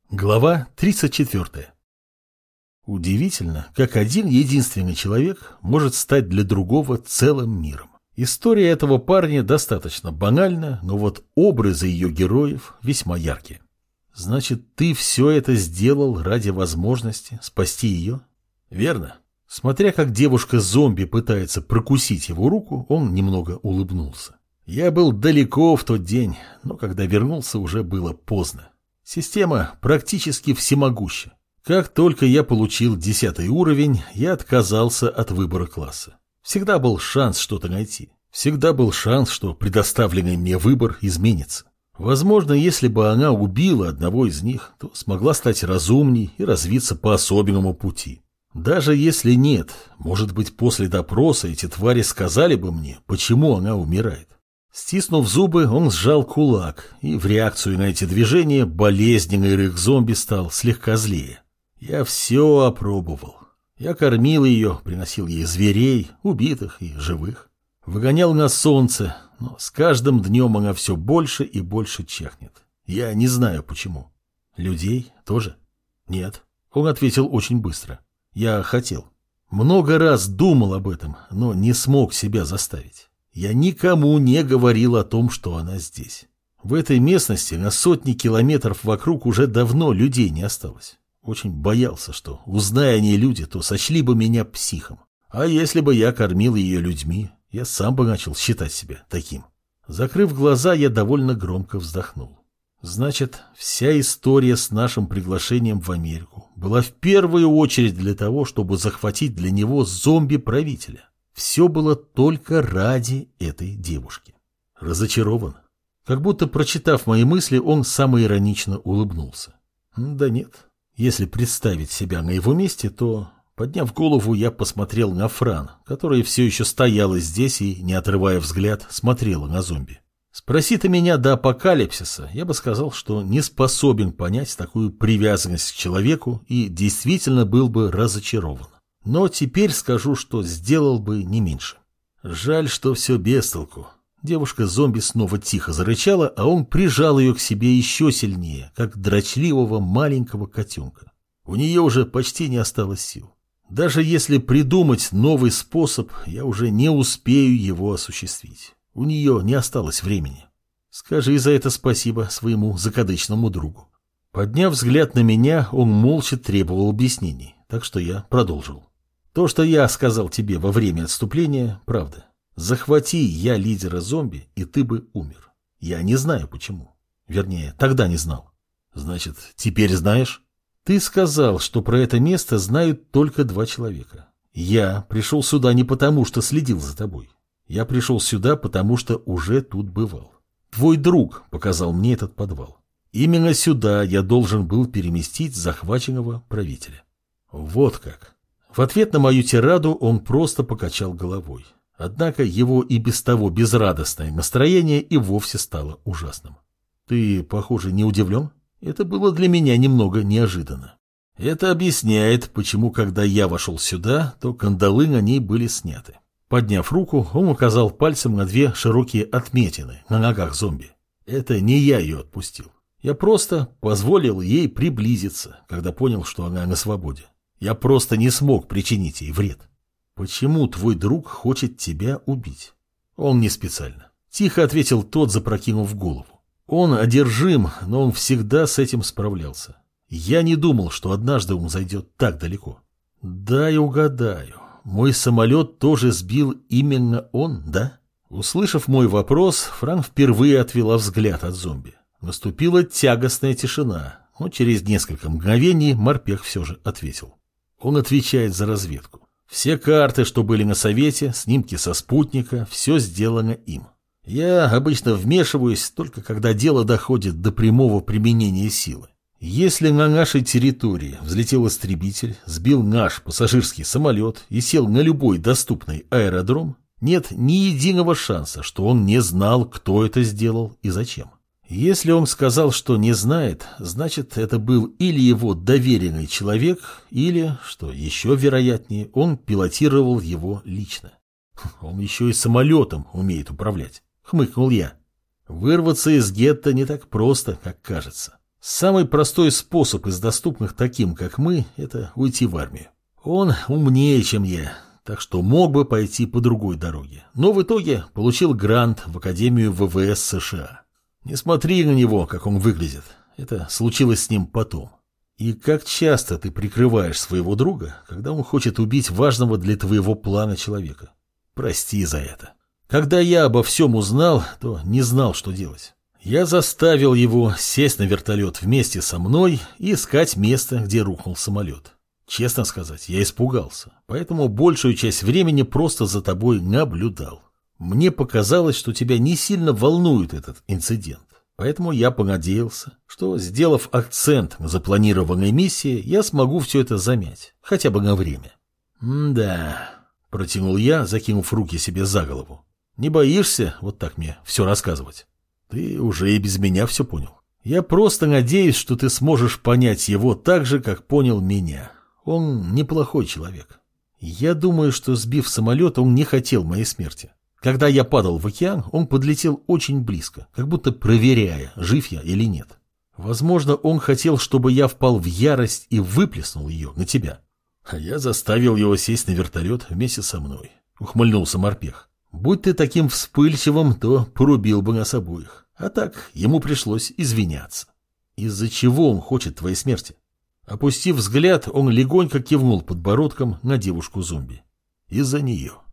Глава 34. Удивительно, как один единственный человек может стать для другого целым миром. История этого парня достаточно банальна, но вот образы ее героев весьма яркие. Значит, ты все это сделал ради возможности спасти ее? Верно. Смотря как девушка-зомби пытается прокусить его руку, он немного улыбнулся. Я был далеко в тот день, но когда вернулся, уже было поздно. Система практически всемогуща. Как только я получил 10 уровень, я отказался от выбора класса. Всегда был шанс что-то найти. Всегда был шанс, что предоставленный мне выбор изменится. Возможно, если бы она убила одного из них, то смогла стать разумней и развиться по особенному пути. Даже если нет, может быть, после допроса эти твари сказали бы мне, почему она умирает. Стиснув зубы, он сжал кулак, и в реакцию на эти движения болезненный рык зомби стал слегка злее. Я все опробовал. Я кормил ее, приносил ей зверей, убитых и живых. Выгонял на солнце, но с каждым днем она все больше и больше чахнет. Я не знаю почему. Людей тоже? Нет. Он ответил очень быстро. Я хотел. Много раз думал об этом, но не смог себя заставить. Я никому не говорил о том, что она здесь. В этой местности на сотни километров вокруг уже давно людей не осталось. Очень боялся, что, узная они люди, то сочли бы меня психом. А если бы я кормил ее людьми, я сам бы начал считать себя таким. Закрыв глаза, я довольно громко вздохнул. Значит, вся история с нашим приглашением в Америку была в первую очередь для того, чтобы захватить для него зомби-правителя. Все было только ради этой девушки. Разочарован. Как будто, прочитав мои мысли, он самоиронично улыбнулся. Да нет. Если представить себя на его месте, то, подняв голову, я посмотрел на Фран, которая все еще стояла здесь и, не отрывая взгляд, смотрела на зомби. Спроси ты меня до апокалипсиса, я бы сказал, что не способен понять такую привязанность к человеку и действительно был бы разочарован. Но теперь скажу, что сделал бы не меньше. Жаль, что все без толку. Девушка-зомби снова тихо зарычала, а он прижал ее к себе еще сильнее, как дрочливого маленького котенка. У нее уже почти не осталось сил. Даже если придумать новый способ, я уже не успею его осуществить. У нее не осталось времени. Скажи за это спасибо своему закадычному другу. Подняв взгляд на меня, он молча требовал объяснений, так что я продолжил. То, что я сказал тебе во время отступления, правда. Захвати я лидера зомби, и ты бы умер. Я не знаю почему. Вернее, тогда не знал. Значит, теперь знаешь? Ты сказал, что про это место знают только 2 человека. Я пришел сюда не потому, что следил за тобой. Я пришел сюда, потому что уже тут бывал. Твой друг показал мне этот подвал. Именно сюда я должен был переместить захваченного правителя. Вот как. В ответ на мою тираду он просто покачал головой. Однако его и без того безрадостное настроение и вовсе стало ужасным. Ты, похоже, не удивлен? Это было для меня немного неожиданно. Это объясняет, почему, когда я вошел сюда, то кандалы на ней были сняты. Подняв руку, он указал пальцем на 2 широкие отметины на ногах зомби. Это не я ее отпустил. Я просто позволил ей приблизиться, когда понял, что она на свободе. Я просто не смог причинить ей вред. Почему твой друг хочет тебя убить? Он не специально. Тихо ответил тот, запрокинув голову. Он одержим, но он всегда с этим справлялся. Я не думал, что однажды он зайдет так далеко. Дай угадаю. Мой самолет тоже сбил именно он, да? Услышав мой вопрос, Фран впервые отвела взгляд от зомби. Наступила тягостная тишина, но через несколько мгновений морпех все же ответил. Он отвечает за разведку. Все карты, что были на совете, снимки со спутника, все сделано им. Я обычно вмешиваюсь только когда дело доходит до прямого применения силы. Если на нашей территории взлетел истребитель, сбил наш пассажирский самолет и сел на любой доступный аэродром, нет ни единого шанса, что он не знал, кто это сделал и зачем. Если он сказал, что не знает, значит, это был или его доверенный человек, или, что еще вероятнее, он пилотировал его лично. Он еще и самолетом умеет управлять, хмыкнул я. Вырваться из гетто не так просто, как кажется. Самый простой способ из доступных таким, как мы, это уйти в армию. Он умнее, чем я, так что мог бы пойти по другой дороге. Но в итоге получил грант в Академию ВВС США. Не смотри на него, как он выглядит. Это случилось с ним потом. И как часто ты прикрываешь своего друга, когда он хочет убить важного для твоего плана человека? Прости за это. Когда я обо всем узнал, то не знал, что делать. Я заставил его сесть на вертолет вместе со мной и искать место, где рухнул самолет. Честно сказать, я испугался, поэтому большую часть времени просто за тобой наблюдал. Мне показалось, что тебя не сильно волнует этот инцидент, поэтому я понадеялся, что, сделав акцент на запланированной миссии, я смогу все это замять, хотя бы на время. «Да», — протянул я, закинув руки себе за голову. «Не боишься вот так мне все рассказывать? Ты уже и без меня все понял. Я просто надеюсь, что ты сможешь понять его так же, как понял меня. Он неплохой человек. Я думаю, что, сбив самолет, он не хотел моей смерти. Когда я падал в океан, он подлетел очень близко, как будто проверяя, жив я или нет. Возможно, он хотел, чтобы я впал в ярость и выплеснул ее на тебя. А я заставил его сесть на вертолет вместе со мной», — ухмыльнулся морпех. «Будь ты таким вспыльчивым, то порубил бы нас обоих. А так ему пришлось извиняться. Из-за чего он хочет твоей смерти?» Опустив взгляд, он легонько кивнул подбородком на девушку-зомби. «Из-за нее».